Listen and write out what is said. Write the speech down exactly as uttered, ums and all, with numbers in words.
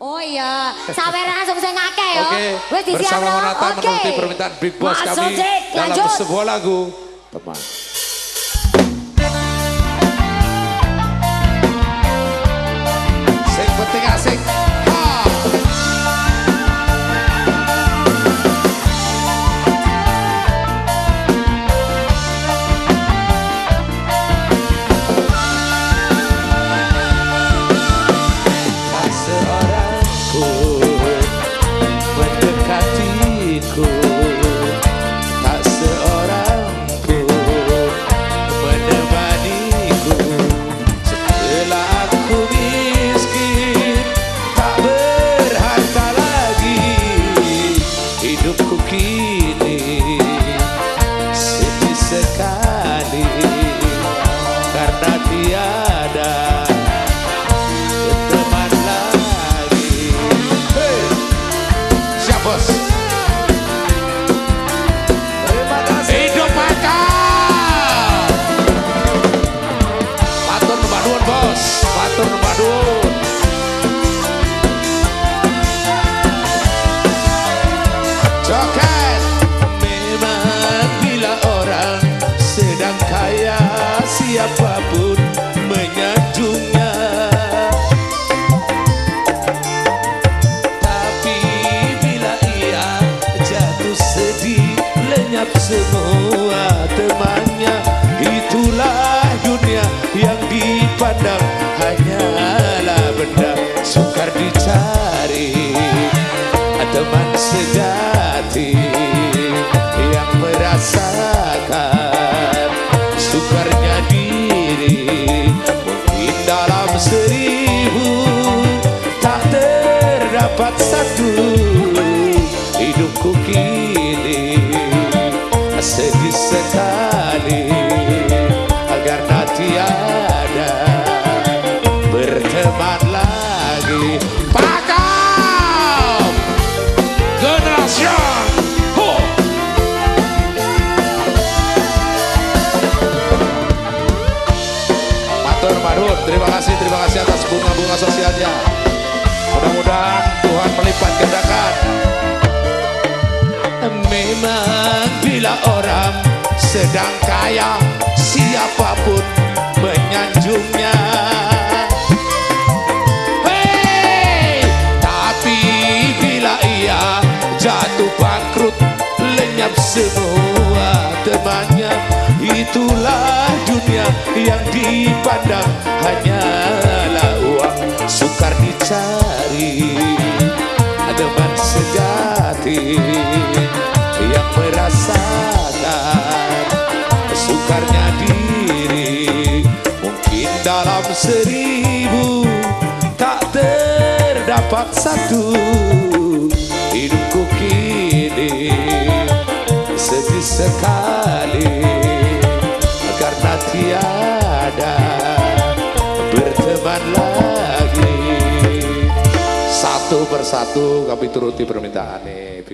Oh iya, sampai langsung saya ngake ya. Oke, bersama Monata okay. menuruti permintaan Big Boss Mas kami Ojek, dalam lanjut. sebuah lagu teman. Sing penting asik. Hidupku kini sedih sekali karena tiada teman lagi. Hey, siap bos. Terima kasih. Hidup makan. Matur numpak nuwun bos. Matur numpak nuwun. Joget. Memang bila orang sedang kaya, siapapun menyanjungnya. Tapi bila ia jatuh sedih, lenyap semua temannya. Itulah dunia yang dipandang hanyalah benda sukar dicari. Teman sejati yang merasakan sukarnya diri, mungkin dalam seribu tak terdapat satu. Hidupku kini sedih sekali karena tiada berteman lagi. Terima kasih, terima kasih atas bunga-bunga sosialnya. Mudah-mudahan Tuhan melipat gandakan. Memang bila orang sedang kaya, siapapun menyanjungnya. Hei, tapi bila ia jatuh bangkrut, lenyap semua temannya. Itulah dunia yang dipandang hanyalah uang sukar dicari. Teman sejati yang merasakan sukarnya diri, mungkin dalam seribu tak terdapat satu. Hidupku kini sedih sekali karena tiada berteman lagi. Satu persatu kami turuti permintaan.